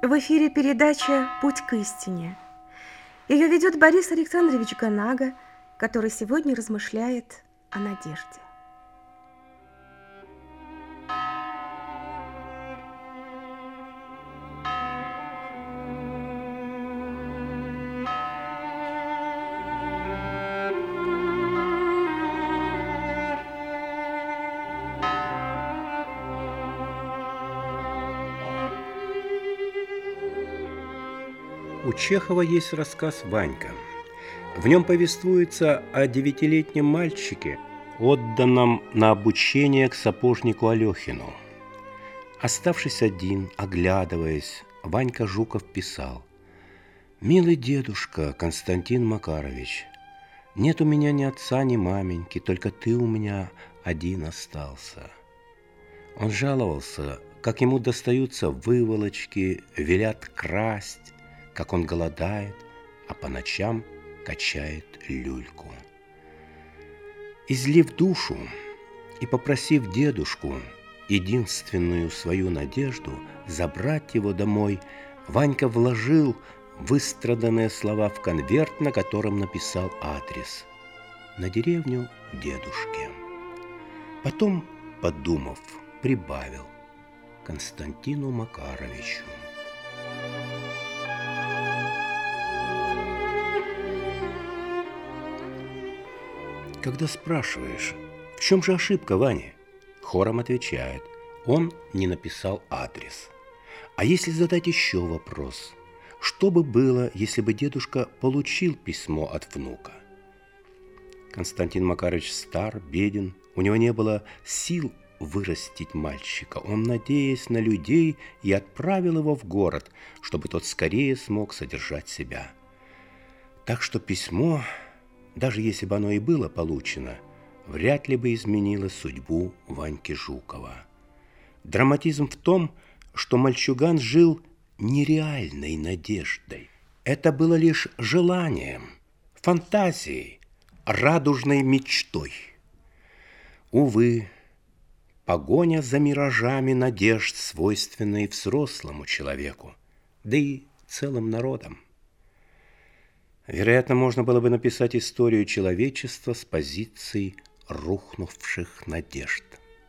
В эфире передача «Путь к истине». Ее ведет Борис Александрович Ганага, который сегодня размышляет о надежде. У Чехова есть рассказ «Ванька». В нем повествуется о 9-летнем мальчике, отданном на обучение к сапожнику Алехину. Оставшись один, оглядываясь, Ванька Жуков писал: «Милый дедушка Константин Макарович, нет у меня ни отца, ни маменьки, только ты у меня один остался». Он жаловался, как ему достаются выволочки, велят красть, как он голодает, а по ночам качает люльку. Излив душу и попросив дедушку, единственную свою надежду, забрать его домой, Ванька вложил выстраданные слова в конверт, на котором написал адрес: на деревню дедушки. Потом, подумав, прибавил: Константину Макаровичу. Когда спрашиваешь, в чем же ошибка Вани, хором отвечает: он не написал адрес. А если задать еще вопрос, что бы было, если бы дедушка получил письмо от внука? Константин Макарович стар, беден, у него не было сил вырастить мальчика. Он, надеясь на людей, и отправил его в город, чтобы тот скорее смог содержать себя. Так что письмо, даже если бы оно и было получено, вряд ли бы изменило судьбу Ваньки Жукова. Драматизм в том, что мальчуган жил нереальной надеждой. Это было лишь желанием, фантазией, радужной мечтой. Увы, погоня за миражами надежд свойственна и взрослому человеку, да и целым народам. Вероятно, можно было бы написать историю человечества с позиции рухнувших надежд.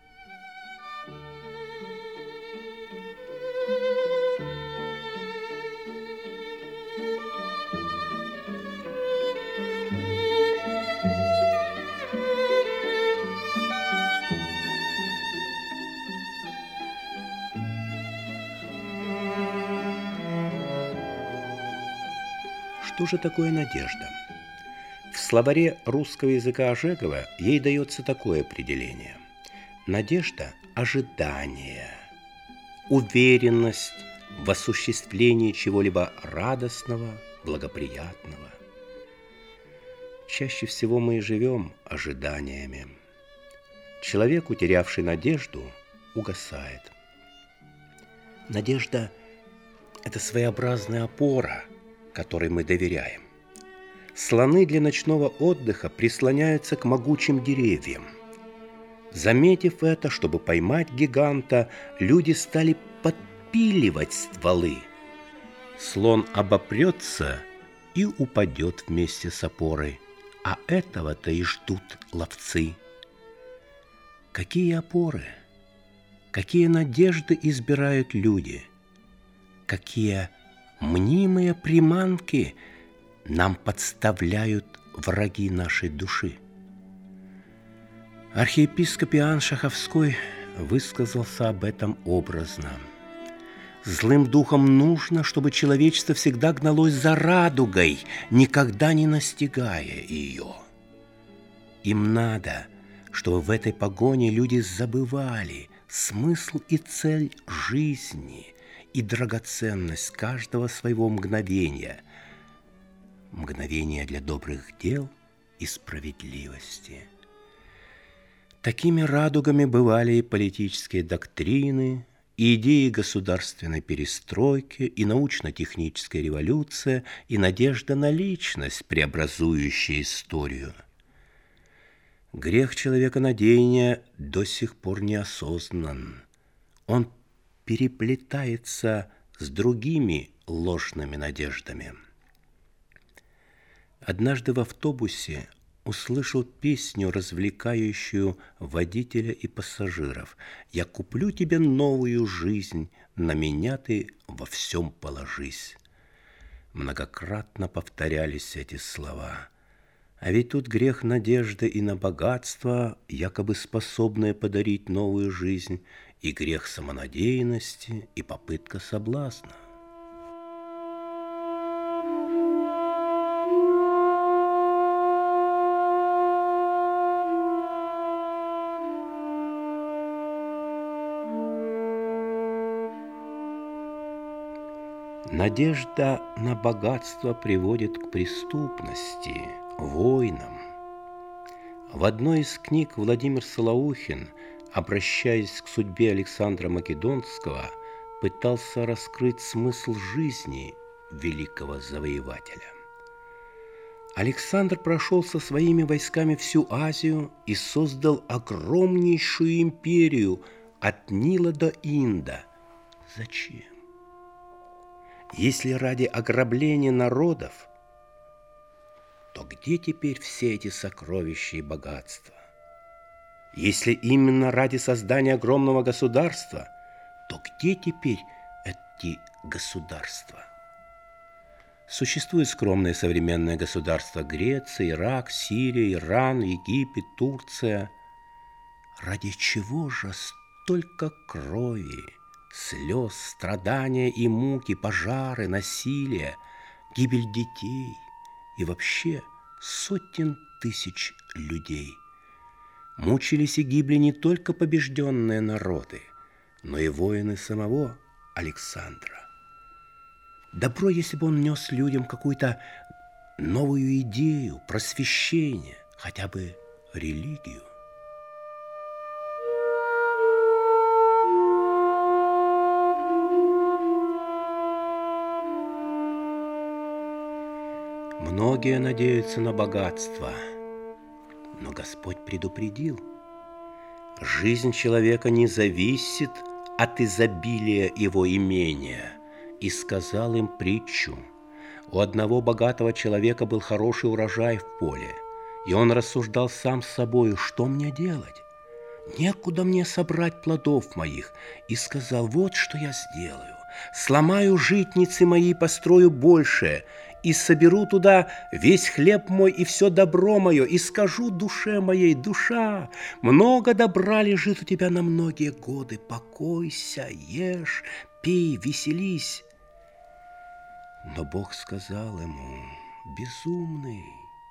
Что же такое надежда? В словаре русского языка Ожегова ей дается такое определение: надежда – ожидание, уверенность в осуществлении чего-либо радостного, благоприятного. Чаще всего мы и живем ожиданиями. Человек, утерявший надежду, угасает. Надежда – это своеобразная опора, которой мы доверяем. Слоны для ночного отдыха прислоняются к могучим деревьям. Заметив это, чтобы поймать гиганта, люди стали подпиливать стволы. Слон обопрется и упадет вместе с опорой, а этого-то и ждут ловцы. Какие опоры, какие надежды избирают люди, какие мнимые приманки нам подставляют враги нашей души. Архиепископ Иоанн Шаховской высказался об этом образно: «Злым духом нужно, чтобы человечество всегда гналось за радугой, никогда не настигая ее. Им надо, чтобы в этой погоне люди забывали смысл и цель жизни и драгоценность каждого своего мгновения, мгновения для добрых дел и справедливости». Такими радугами бывали и политические доктрины, и идеи государственной перестройки, и научно-техническая революция, и надежда на личность, преобразующая историю. Грех человеконадеяния до сих пор не осознан. Он переплетается с другими ложными надеждами. Однажды в автобусе услышал песню, развлекающую водителя и пассажиров. «Я куплю тебе новую жизнь, на меня ты во всем положись». Многократно повторялись эти слова. А ведь тут грех надежды и на богатство, якобы способное подарить новую жизнь, и грех самонадеянности, и попытка соблазна. Надежда на богатство приводит к преступности, войнам. В одной из книг Владимир Солоухин, обращаясь к судьбе Александра Македонского, пытался раскрыть смысл жизни великого завоевателя. Александр прошел со своими войсками всю Азию и создал огромнейшую империю от Нила до Инда. Зачем? Если ради ограбления народов, то где теперь все эти сокровища и богатства? Если именно ради создания огромного государства, то где теперь эти государства? Существует скромное современное государство Греция, Ирак, Сирия, Иран, Египет, Турция. Ради чего же столько крови, слез, страдания и муки, пожары, насилие, гибель детей и вообще сотен тысяч людей? Мучились и гибли не только побежденные народы, но и воины самого Александра. Добро, если бы он нес людям какую-то новую идею, просвещение, хотя бы религию. Многие надеются на богатство, но Господь предупредил: жизнь человека не зависит от изобилия его имения, и сказал им притчу. У одного богатого человека был хороший урожай в поле, и он рассуждал сам с собою: что мне делать? Некуда мне собрать плодов моих. И сказал: вот что я сделаю. Сломаю житницы мои, построю большее, и соберу туда весь хлеб мой и все добро мое, и скажу душе моей: душа, много добра лежит у тебя на многие годы, покойся, ешь, пей, веселись. Но Бог сказал ему: безумный,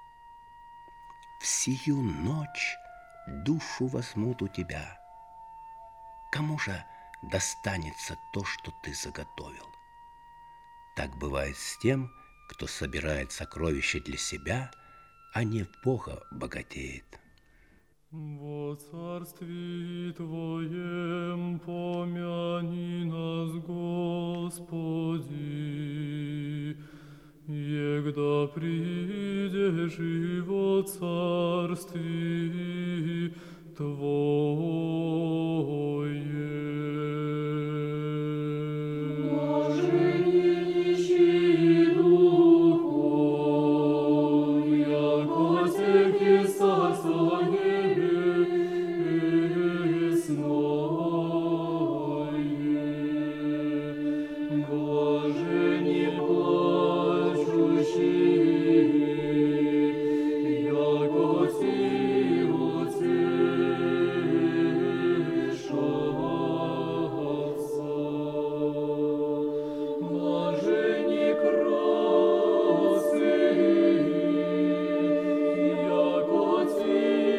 в сию ночь душу возьмут у тебя. Кому же достанется то, что ты заготовил? Так бывает с тем, кто собирает сокровища для себя, а не в Бога богатеет. Во царстве Твоем помяни нас, Господи, егда придешь и во царстве Твоем. Яко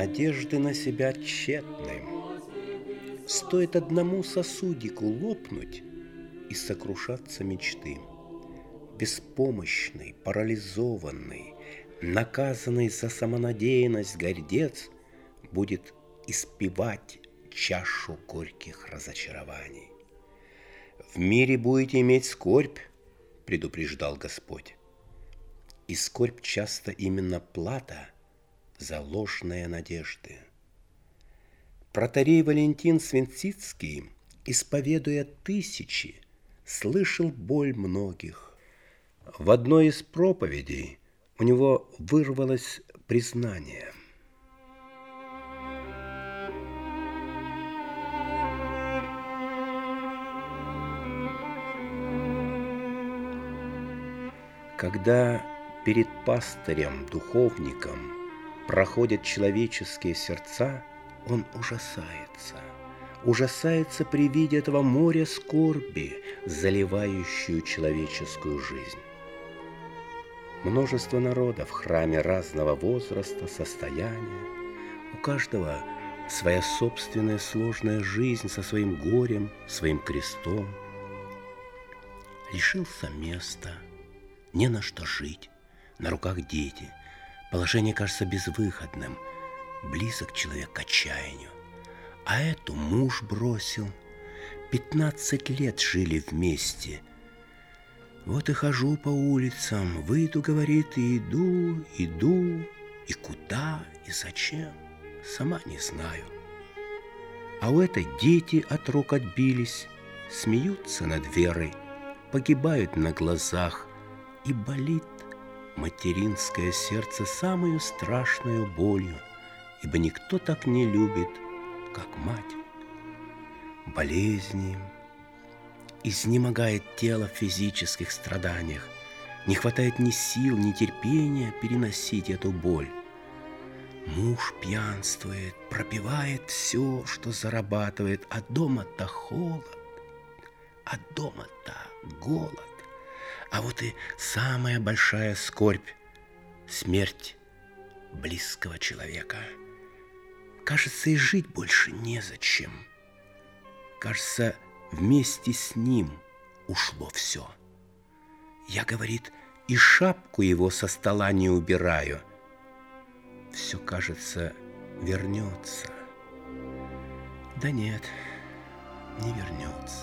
надежды на себя тщетны. Стоит одному сосудику лопнуть, и сокрушаться мечты. Беспомощный, парализованный, наказанный за самонадеянность гордец будет испевать чашу горьких разочарований. «В мире будете иметь скорбь», — предупреждал Господь. И скорбь часто именно плата за ложные надежды. Протоиерей Валентин Свинцицкий, исповедуя тысячи, слышал боль многих. В одной из проповедей у него вырвалось признание. Когда перед пастырем, духовником проходят человеческие сердца, он ужасается при виде этого моря скорби, заливающую человеческую жизнь. Множество народа в храме разного возраста, состояния. У каждого своя собственная сложная жизнь со своим горем, своим крестом. Лишился места, не на что жить, на руках дети. Положение кажется безвыходным, близок человек к отчаянию. А эту муж бросил. 15 лет жили вместе. Вот и хожу по улицам, выйду, говорит, и иду, и куда, и зачем, сама не знаю. А у этой дети от рук отбились, смеются над Верой, погибают на глазах, и болит материнское сердце самую страшную болью, ибо никто так не любит, как мать. Болезни, изнемогает тело в физических страданиях, не хватает ни сил, ни терпения переносить эту боль. Муж пьянствует, пропивает все, что зарабатывает, а дома-то холод, а дома-то голод. А вот и самая большая скорбь — смерть близкого человека. Кажется, и жить больше незачем. Кажется, вместе с ним ушло все. Я, говорит, и шапку его со стола не убираю. Все, кажется, вернется. Да нет, не вернется.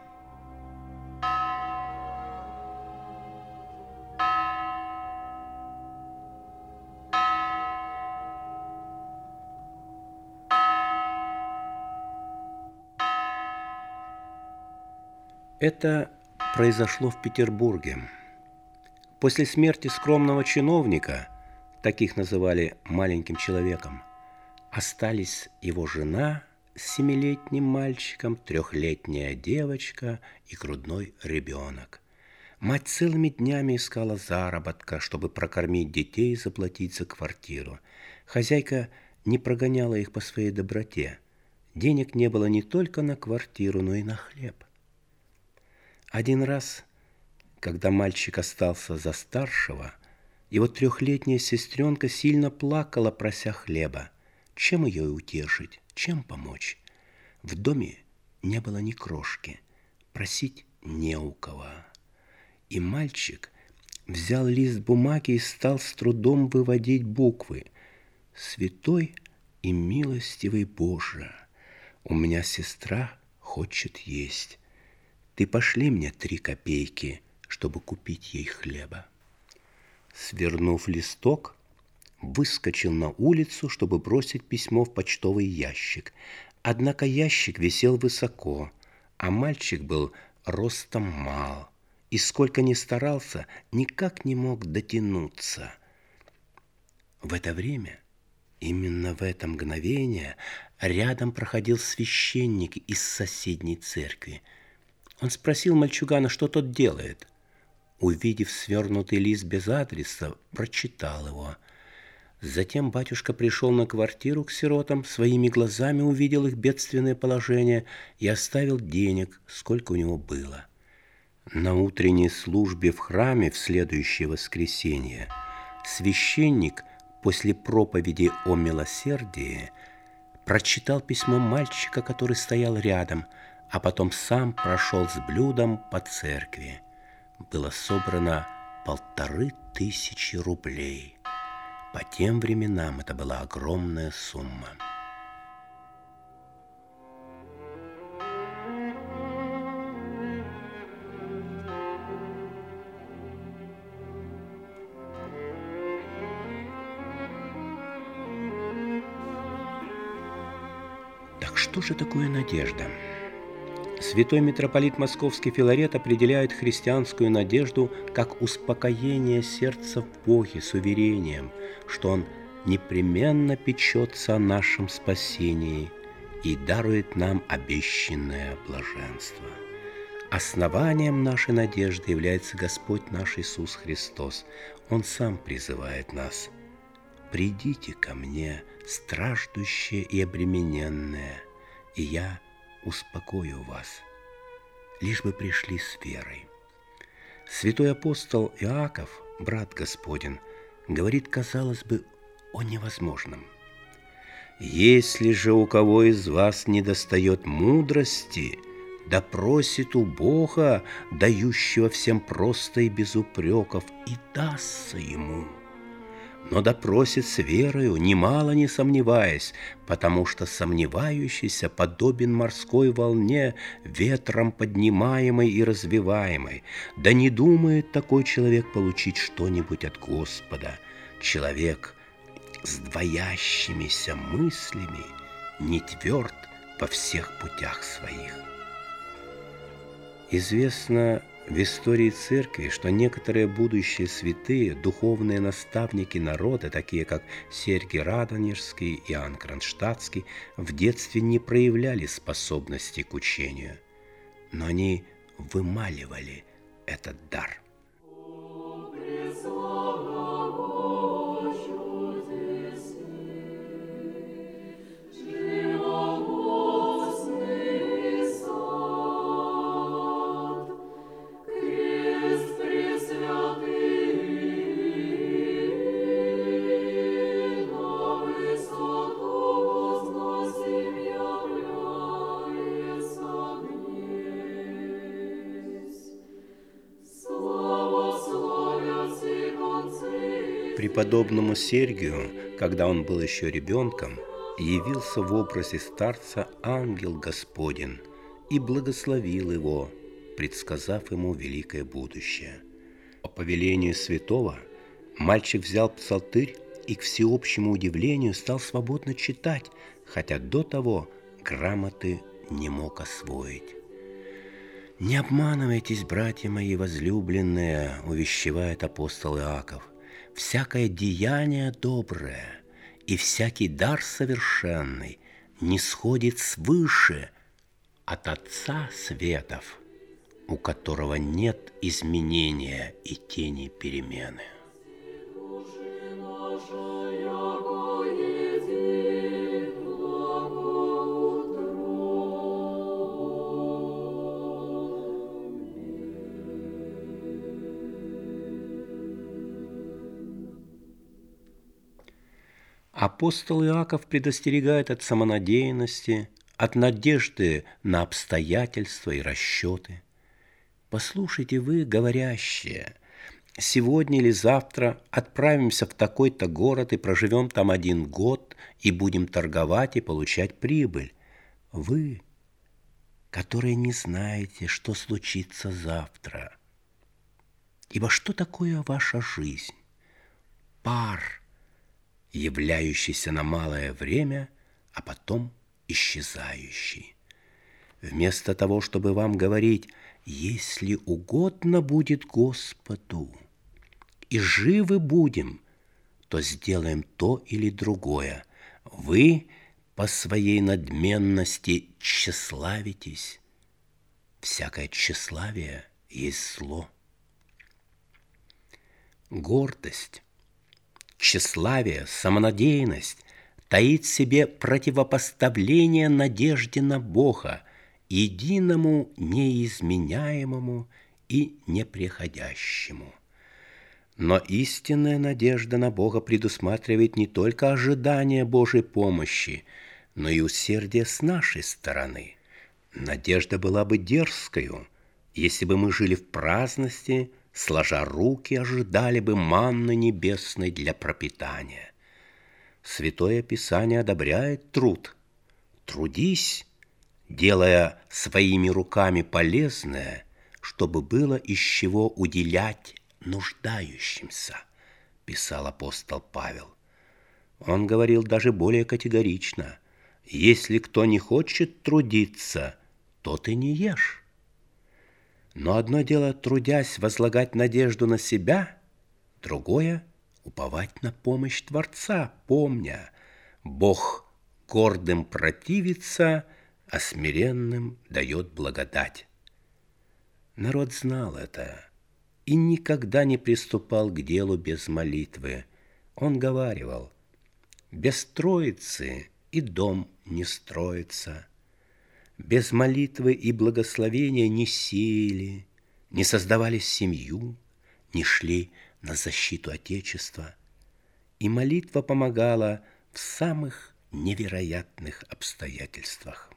Это произошло в Петербурге. После смерти скромного чиновника, таких называли маленьким человеком, остались его жена с 7-летним мальчиком, 3-летняя девочка и грудной ребенок. Мать целыми днями искала заработка, чтобы прокормить детей и заплатить за квартиру. Хозяйка не прогоняла их по своей доброте. Денег не было не только на квартиру, но и на хлеб. Один раз, когда мальчик остался за старшего, его 3-летняя сестренка сильно плакала, прося хлеба. Чем ее утешить, чем помочь? В доме не было ни крошки, просить не у кого. И мальчик взял лист бумаги и стал с трудом выводить буквы. «Святой и милостивый Боже, у меня сестра хочет есть. Ты пошли мне 3 копейки, чтобы купить ей хлеба». Свернув листок, выскочил на улицу, чтобы бросить письмо в почтовый ящик. Однако ящик висел высоко, а мальчик был ростом мал, и сколько ни старался, никак не мог дотянуться. В это время, именно в это мгновение, рядом проходил священник из соседней церкви. Он спросил мальчугана, что тот делает. Увидев свернутый лист без адреса, прочитал его. Затем батюшка пришел на квартиру к сиротам, своими глазами увидел их бедственное положение и оставил денег, сколько у него было. На утренней службе в храме в следующее воскресенье священник после проповеди о милосердии прочитал письмо мальчика, который стоял рядом, а потом сам прошел с блюдом по церкви. Было собрано 1500 рублей. По тем временам это была огромная сумма. Так что же такое надежда? Святой митрополит Московский Филарет определяет христианскую надежду как успокоение сердца в Боге с уверением, что Он непременно печется о нашем спасении и дарует нам обещанное блаженство. Основанием нашей надежды является Господь наш Иисус Христос. Он сам призывает нас: «Придите ко мне, страждущие и обремененные, и я успокою вас», лишь бы пришли с верой. Святой апостол Иаков, брат Господень, говорит, казалось бы, о невозможном. «Если же у кого из вас недостает мудрости, да просит у Бога, дающего всем просто и без упреков, и дастся ему. Но да просит с верою, немало не сомневаясь, потому что сомневающийся подобен морской волне, ветром поднимаемой и развиваемой. Да не думает такой человек получить что-нибудь от Господа. Человек с двоящимися мыслями не тверд во всех путях своих». Известно в истории церкви, что некоторые будущие святые, духовные наставники народа, такие как Сергий Радонежский, Иоанн Кронштадтский, в детстве не проявляли способности к учению, но они вымаливали этот дар. Преподобному Сергию, когда он был еще ребенком, явился в образе старца ангел Господень и благословил его, предсказав ему великое будущее. По повелению святого мальчик взял псалтырь и, к всеобщему удивлению, стал свободно читать, хотя до того грамоты не мог освоить. «Не обманывайтесь, братья мои возлюбленные», — увещевает апостол Иаков. «Всякое деяние доброе и всякий дар совершенный не сходит свыше от Отца светов, у которого нет изменения и тени перемены». Апостол Иаков предостерегает от самонадеянности, от надежды на обстоятельства и расчеты. «Послушайте вы, говорящие, сегодня или завтра отправимся в такой-то город и проживем там 1 год, и будем торговать и получать прибыль. Вы, которые не знаете, что случится завтра. Ибо что такое ваша жизнь? Пар, являющийся на малое время, а потом исчезающий. Вместо того, чтобы вам говорить: если угодно будет Господу, и живы будем, то сделаем то или другое, вы по своей надменности тщеславитесь. Всякое тщеславие есть зло. Гордость, тщеславие, самонадеянность таит в себе противопоставление надежде на Бога, единому, неизменяемому и непреходящему. Но истинная надежда на Бога предусматривает не только ожидание Божьей помощи, но и усердие с нашей стороны. Надежда была бы дерзкою, если бы мы жили в праздности, сложа руки, ожидали бы манны небесной для пропитания. Святое Писание одобряет труд. Трудись, делая своими руками полезное, чтобы было из чего уделять нуждающимся, писал апостол Павел. Он говорил даже более категорично: если кто не хочет трудиться, тот и не ешь. Но одно дело, трудясь, возлагать надежду на себя, другое — уповать на помощь Творца, помня: Бог гордым противится, а смиренным дает благодать. Народ знал это и никогда не приступал к делу без молитвы. Он говаривал: без Троицы и дом не строится. Без молитвы и благословения не сеяли, не создавали семью, не шли на защиту Отечества. И молитва помогала в самых невероятных обстоятельствах.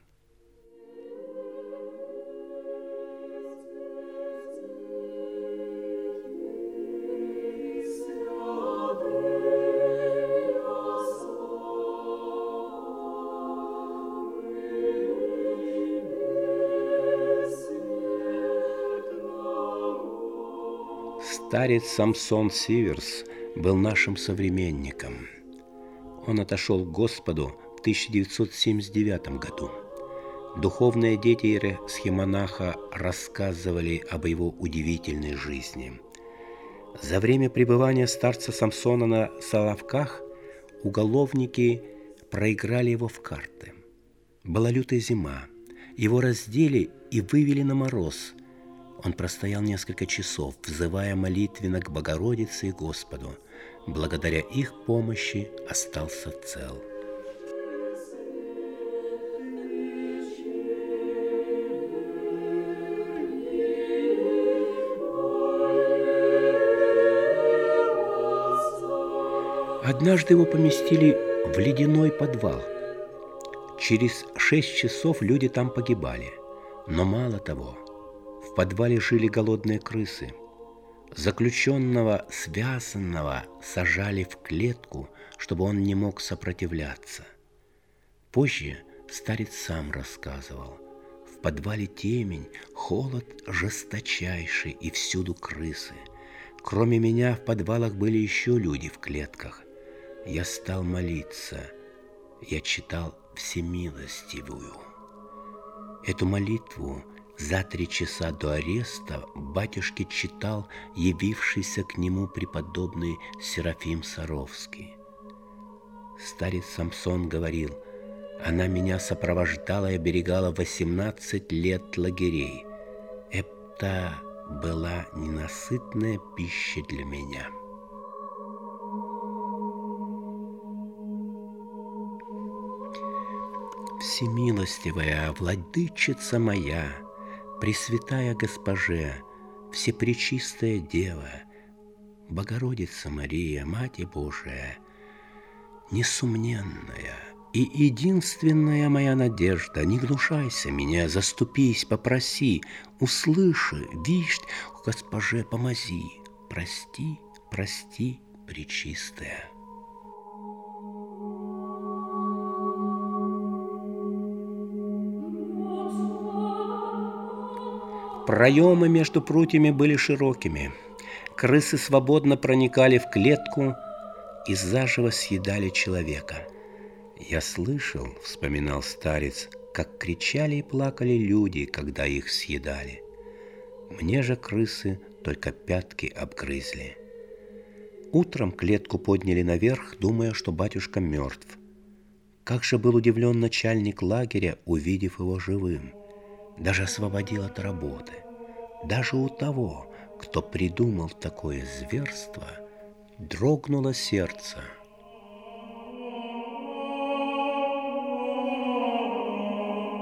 Старец Самсон Сиверс был нашим современником. Он отошел к Господу в 1979 году. Духовные дети схимонаха рассказывали об его удивительной жизни. За время пребывания старца Самсона на Соловках уголовники проиграли его в карты. Была лютая зима. Его раздели и вывели на мороз. Он простоял несколько часов, взывая молитвенно к Богородице и Господу. Благодаря их помощи остался цел. Однажды его поместили в ледяной подвал. Через 6 часов люди там погибали. Но мало того, в подвале жили голодные крысы. Заключенного, связанного, сажали в клетку, чтобы он не мог сопротивляться. Позже старец сам рассказывал: в подвале темень, холод жесточайший и всюду крысы. Кроме меня в подвалах были еще люди в клетках. Я стал молиться. Я читал Всемилостивую. Эту молитву за 3 часа до ареста батюшке читал явившийся к нему преподобный Серафим Саровский. Старец Самсон говорил: она меня сопровождала и оберегала 18 лет лагерей. Это была ненасытная пища для меня. Всемилостивая владычица моя, Пресвятая Госпоже, Всепречистая Дева, Богородица Мария, Мать Божия, несомненная и единственная моя надежда, не гнушайся меня, заступись, попроси, услыши, вишь, Госпоже, помози, прости, прости, Пречистая. Проемы между прутьями были широкими. Крысы свободно проникали в клетку и заживо съедали человека. «Я слышал, — вспоминал старец, — как кричали и плакали люди, когда их съедали. Мне же крысы только пятки обгрызли». Утром клетку подняли наверх, думая, что батюшка мертв. Как же был удивлен начальник лагеря, увидев его живым. Даже освободил от работы. Даже у того, кто придумал такое зверство, дрогнуло сердце.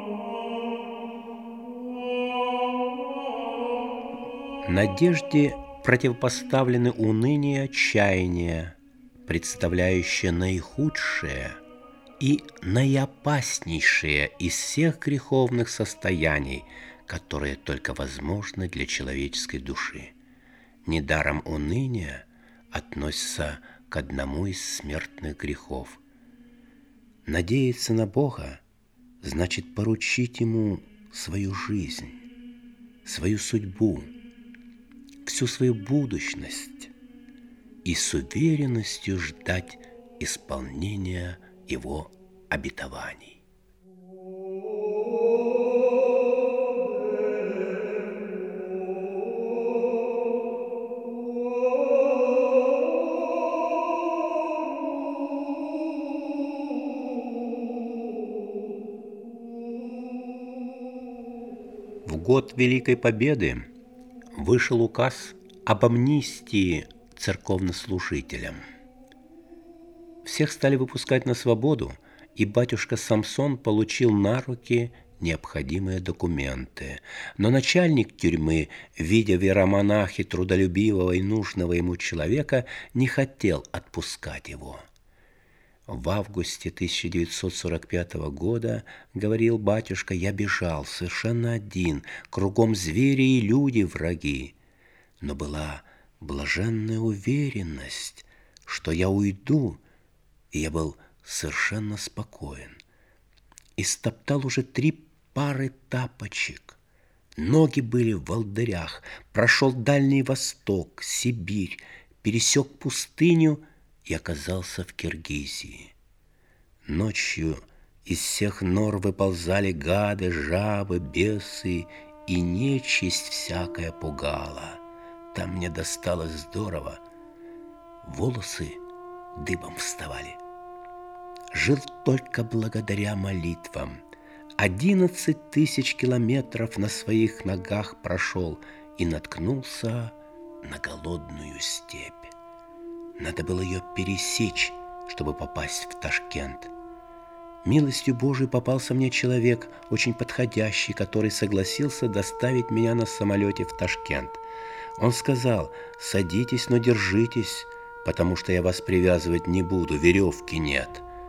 Надежде противопоставлены уныние и отчаяние, представляющее наихудшее и наиопаснейшее из всех греховных состояний, которые только возможны для человеческой души. Недаром уныние относится к одному из смертных грехов. Надеяться на Бога значит поручить Ему свою жизнь, свою судьбу, всю свою будущность и с уверенностью ждать исполнения Его обетований. В год Великой Победы вышел указ об амнистии церковнослужителям. Всех стали выпускать на свободу, и батюшка Самсон получил на руки необходимые документы. Но начальник тюрьмы, видя в иеромонахе трудолюбивого и нужного ему человека, не хотел отпускать его. В августе 1945 года, говорил батюшка, я бежал совершенно один, кругом звери и люди враги. Но была блаженная уверенность, что я уйду, и я был совершенно спокоен. Истоптал уже 3 пары тапочек. Ноги были в волдырях, прошел Дальний Восток, Сибирь, пересек пустыню и оказался в Киргизии. Ночью из всех нор выползали гады, жабы, бесы, и нечисть всякая пугала. Там мне досталось здорово. Волосы дыбом вставали. Жил только благодаря молитвам. 11 тысяч километров на своих ногах прошел и наткнулся на голодную степь. Надо было ее пересечь, чтобы попасть в Ташкент. Милостью Божией попался мне человек, очень подходящий, который согласился доставить меня на самолете в Ташкент. Он сказал: садитесь, но держитесь, потому что я вас привязывать не буду, веревки нет.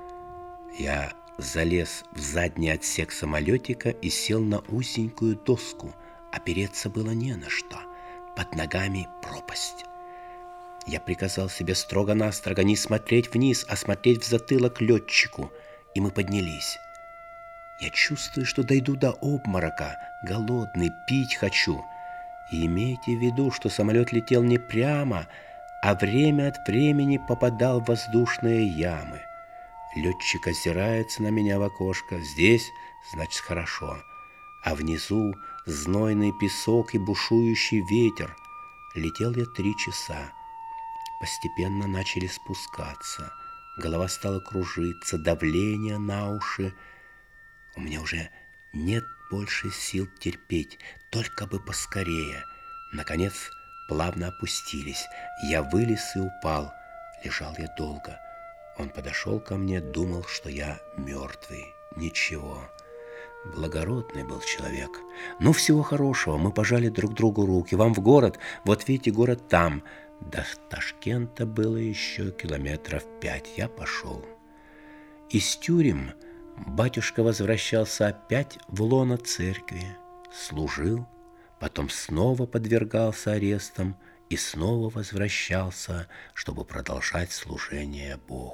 Я залез в задний отсек самолетика и сел на узенькую доску. Опереться было не на что. Под ногами пропасть. Я приказал себе строго-настрого не смотреть вниз, а смотреть в затылок летчику, и мы поднялись. Я чувствую, что дойду до обморока, голодный, пить хочу. И имейте в виду, что самолет летел не прямо, а время от времени попадал в воздушные ямы. Летчик озирается на меня в окошко. Здесь, значит, хорошо. А внизу знойный песок и бушующий ветер. Летел я 3 часа. Постепенно начали спускаться. Голова стала кружиться, давление на уши. У меня уже нет больше сил терпеть, только бы поскорее. Наконец, плавно опустились. Я вылез и упал. Лежал я долго. Он подошел ко мне, думал, что я мертвый. Ничего. Благородный был человек. Ну, всего хорошего. Мы пожали друг другу руки. Вам в город? Вот видите, город там. До Ташкента было еще 5 километров. Я пошел. Из тюрем батюшка возвращался опять в лоно церкви. Служил, потом снова подвергался арестам и снова возвращался, чтобы продолжать служение Богу.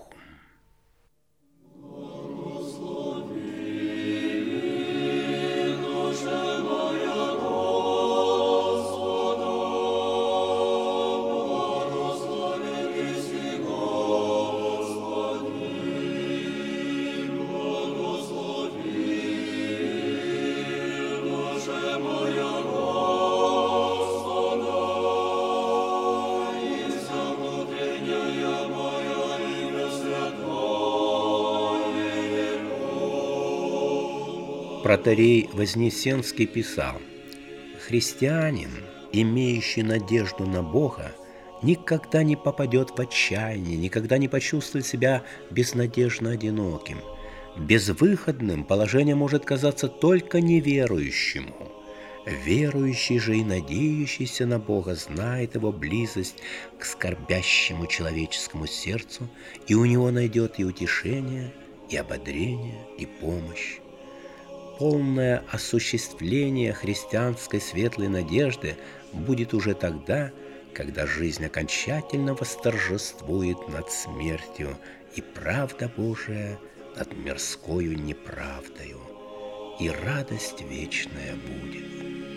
Протоиерей Вознесенский писал: «Христианин, имеющий надежду на Бога, никогда не попадет в отчаяние, никогда не почувствует себя безнадежно одиноким. Безвыходным положение может казаться только неверующему. Верующий же и надеющийся на Бога знает Его близость к скорбящему человеческому сердцу, и у него найдет и утешение, и ободрение, и помощь. Полное осуществление христианской светлой надежды будет уже тогда, когда жизнь окончательно восторжествует над смертью, и правда Божия над мирскою неправдою, и радость вечная будет.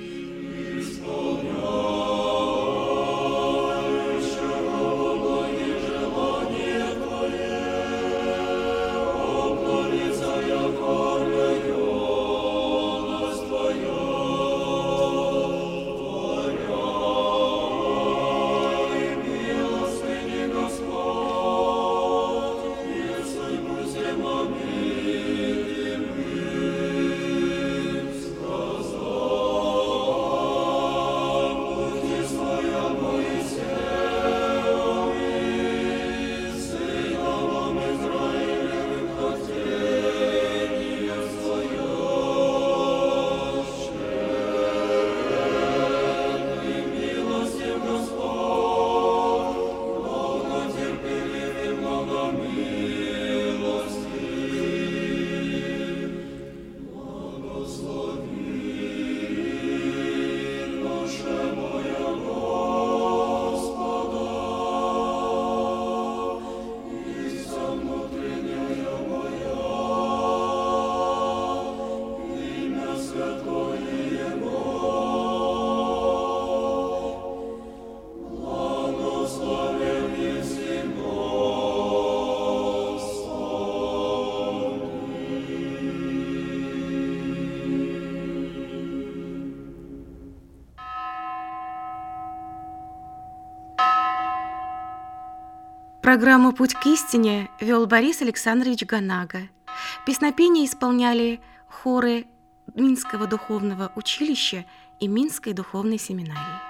Программу «Путь к истине» вел Борис Александрович Ганага. Песнопения исполняли хоры Минского духовного училища и Минской духовной семинарии.